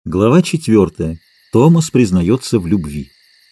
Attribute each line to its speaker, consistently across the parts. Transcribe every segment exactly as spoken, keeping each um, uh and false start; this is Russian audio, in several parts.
Speaker 1: Глава четвертая. Томас признается в любви.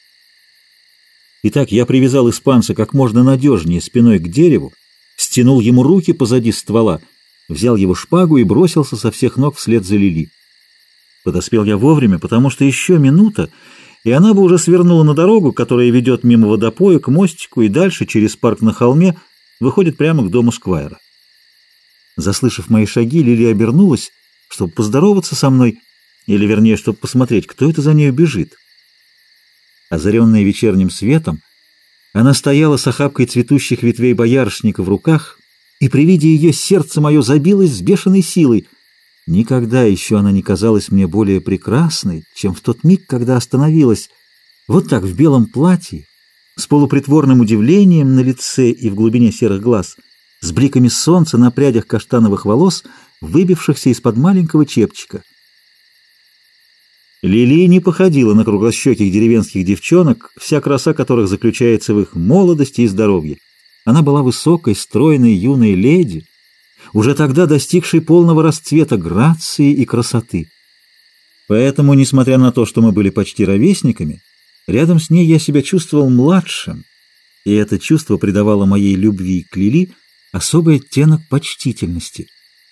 Speaker 1: Итак, я привязал испанца как можно надежнее спиной к дереву, стянул ему руки позади ствола, взял его шпагу и бросился со всех ног вслед за Лили. Подоспел я вовремя, потому что еще минута, и она бы уже свернула на дорогу, которая ведет мимо водопоя к мостику и дальше через парк на холме выходит прямо к дому Сквайра. Заслышав мои шаги, Лили обернулась, чтобы поздороваться со мной, или, вернее, чтобы посмотреть, кто это за нею бежит. Озаренная вечерним светом, она стояла с охапкой цветущих ветвей боярышника в руках, и при виде ее сердце мое забилось с бешеной силой. Никогда еще она не казалась мне более прекрасной, чем в тот миг, когда остановилась, вот так, в белом платье, с полупритворным удивлением на лице и в глубине серых глаз, с бликами солнца на прядях каштановых волос, выбившихся из-под маленького чепчика. Лили не походила на круглощеких деревенских девчонок, вся краса которых заключается в их молодости и здоровье. Она была высокой, стройной, юной леди, уже тогда достигшей полного расцвета грации и красоты. Поэтому, несмотря на то, что мы были почти ровесниками, рядом с ней я себя чувствовал младшим, и это чувство придавало моей любви к Лили особый оттенок почтительности.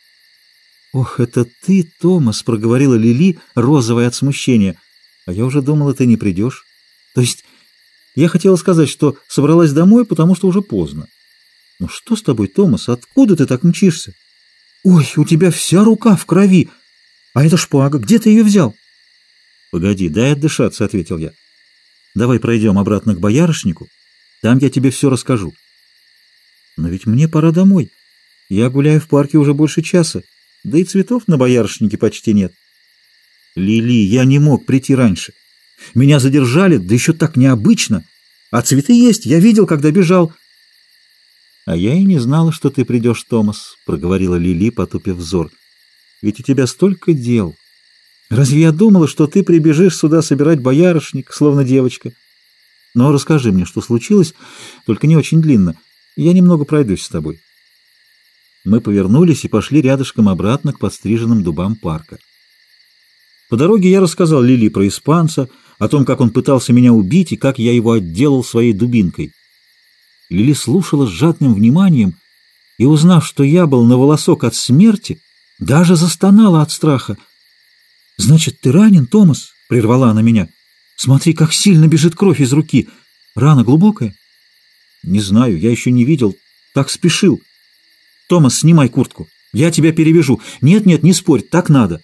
Speaker 1: «Ох, это ты, Томас!» — проговорила Лили, розовая от смущения. «А я уже думала, ты не придешь. То есть я хотела сказать, что собралась домой, потому что уже поздно. Ну что с тобой, Томас? Откуда ты так мчишься? Ой, у тебя вся рука в крови! А эта шпага, где ты ее взял?» «Погоди, дай отдышаться», — ответил я. «Давай пройдем обратно к боярышнику, там я тебе все расскажу». «Но ведь мне пора домой. Я гуляю в парке уже больше часа. Да и цветов на боярышнике почти нет». «Лили, я не мог прийти раньше. Меня задержали, да еще так необычно. А цветы есть, я видел, когда бежал». «А я и не знала, что ты придешь, Томас», — проговорила Лили, потупив взор. «Ведь у тебя столько дел. Разве я думала, что ты прибежишь сюда собирать боярышник, словно девочка? Но расскажи мне, что случилось, только не очень длинно. Я немного пройдусь с тобой». Мы повернулись и пошли рядышком обратно к подстриженным дубам парка. По дороге я рассказал Лили про испанца, о том, как он пытался меня убить и как я его отделал своей дубинкой. Лили слушала с жадным вниманием и, узнав, что я был на волосок от смерти, даже застонала от страха. «Значит, ты ранен, Томас?» — прервала она меня. «Смотри, как сильно бежит кровь из руки. Рана глубокая?» «Не знаю, я еще не видел. Так спешил. Томас, снимай куртку. Я тебя перевяжу. Нет-нет, не спорь, так надо».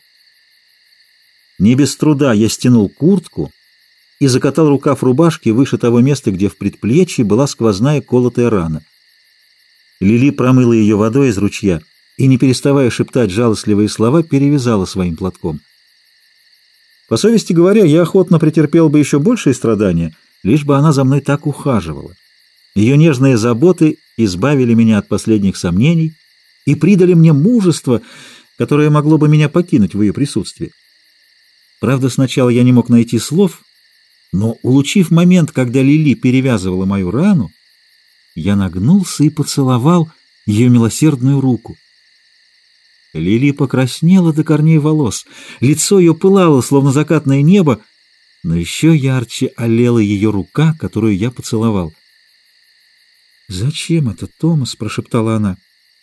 Speaker 1: Не без труда я стянул куртку и закатал рукав рубашки выше того места, где в предплечье была сквозная колотая рана. Лили промыла ее водой из ручья и, не переставая шептать жалостливые слова, перевязала своим платком. По совести говоря, я охотно претерпел бы еще большие страдания, лишь бы она за мной так ухаживала. Ее нежные заботы избавили меня от последних сомнений и придали мне мужество, которое могло бы меня покинуть в ее присутствии. Правда, сначала я не мог найти слов, но, улучив момент, когда Лили перевязывала мою рану, я нагнулся и поцеловал ее милосердную руку. Лили покраснела до корней волос, лицо ее пылало, словно закатное небо, но еще ярче олела ее рука, которую я поцеловал. «Зачем это, Томас?» — прошептала она.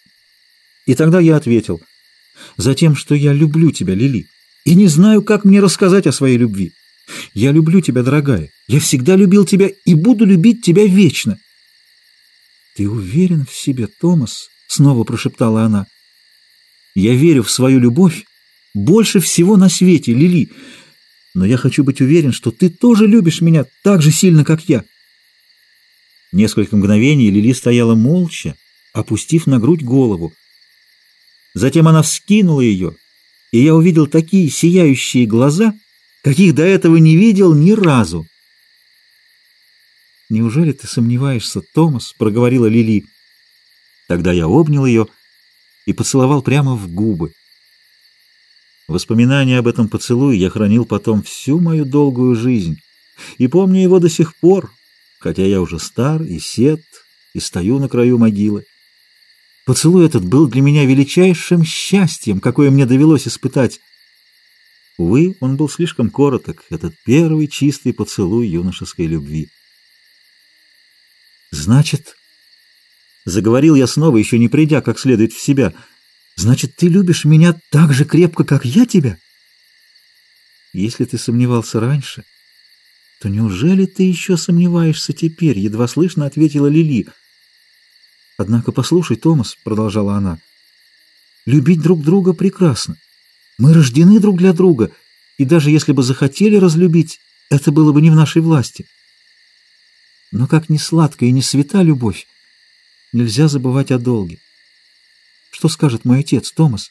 Speaker 1: И тогда я ответил: «Затем, что я люблю тебя, Лили, и не знаю, как мне рассказать о своей любви. Я люблю тебя, дорогая, я всегда любил тебя и буду любить тебя вечно». «Ты уверен в себе, Томас?» — снова прошептала она. «Я верю в свою любовь больше всего на свете, Лили, но я хочу быть уверен, что ты тоже любишь меня так же сильно, как я». Несколько мгновений Лили стояла молча, опустив на грудь голову. Затем она вскинула ее, и я увидел такие сияющие глаза, каких до этого не видел ни разу. «Неужели ты сомневаешься, Томас?» — проговорила Лили. Тогда я обнял ее и поцеловал прямо в губы. Воспоминания об этом поцелуе я хранил потом всю мою долгую жизнь, и помню его до сих пор, хотя я уже стар и сед, и стою на краю могилы. Поцелуй этот был для меня величайшим счастьем, какое мне довелось испытать. Увы, он был слишком короток, этот первый чистый поцелуй юношеской любви. «Значит, — заговорил я снова, еще не придя как следует в себя, — значит, ты любишь меня так же крепко, как я тебя? Если ты сомневался раньше, то неужели ты еще сомневаешься теперь?» — едва слышно ответила Лили. «Однако послушай, Томас, — продолжала она, — любить друг друга прекрасно. Мы рождены друг для друга, и даже если бы захотели разлюбить, это было бы не в нашей власти. Но как ни сладкая и ни свята любовь, нельзя забывать о долге. Что скажет мой отец, Томас?»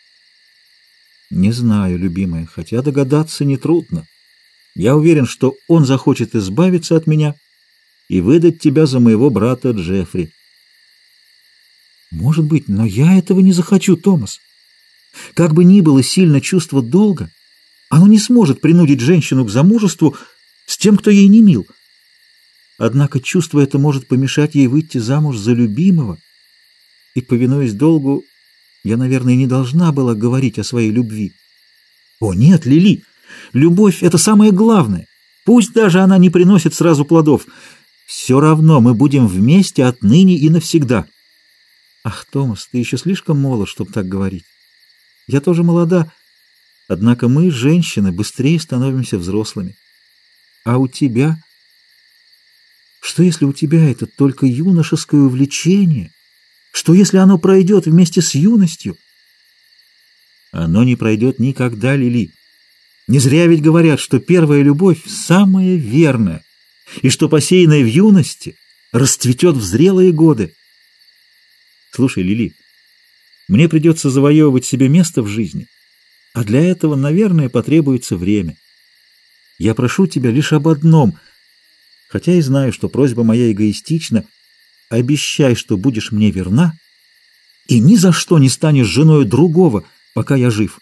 Speaker 1: «Не знаю, любимая, хотя догадаться нетрудно. Я уверен, что он захочет избавиться от меня и выдать тебя за моего брата Джеффри». «Может быть, но я этого не захочу, Томас. Как бы ни было сильно чувство долга, оно не сможет принудить женщину к замужеству с тем, кто ей не мил. Однако чувство это может помешать ей выйти замуж за любимого, и, повинуясь долгу, я, наверное, не должна была говорить о своей любви». «О, нет, Лили, любовь — это самое главное. Пусть даже она не приносит сразу плодов. Все равно мы будем вместе отныне и навсегда». «Ах, Томас, ты еще слишком молод, чтобы так говорить. Я тоже молода, однако мы, женщины, быстрее становимся взрослыми. А у тебя? Что, если у тебя это только юношеское увлечение? Что, если оно пройдет вместе с юностью?» «Оно не пройдет никогда, Лили. Не зря ведь говорят, что первая любовь самая верная, и что посеянная в юности расцветет в зрелые годы. Слушай, Лили, мне придется завоевывать себе место в жизни, а для этого, наверное, потребуется время. Я прошу тебя лишь об одном, хотя и знаю, что просьба моя эгоистична. Обещай, что будешь мне верна и ни за что не станешь женой другого, пока я жив».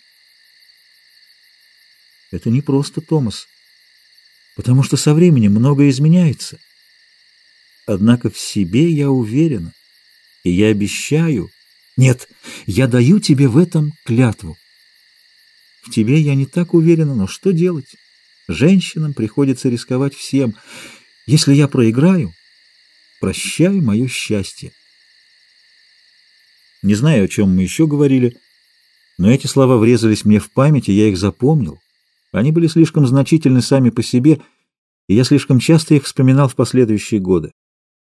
Speaker 1: «Это непросто, Томас, потому что со временем многое изменяется. Однако в себе я уверена, и я обещаю... Нет, я даю тебе в этом клятву. В тебе я не так уверена, но что делать? Женщинам приходится рисковать всем. Если я проиграю, прощай мое счастье». Не знаю, о чем мы еще говорили, но эти слова врезались мне в память, и я их запомнил. Они были слишком значительны сами по себе, и я слишком часто их вспоминал в последующие годы.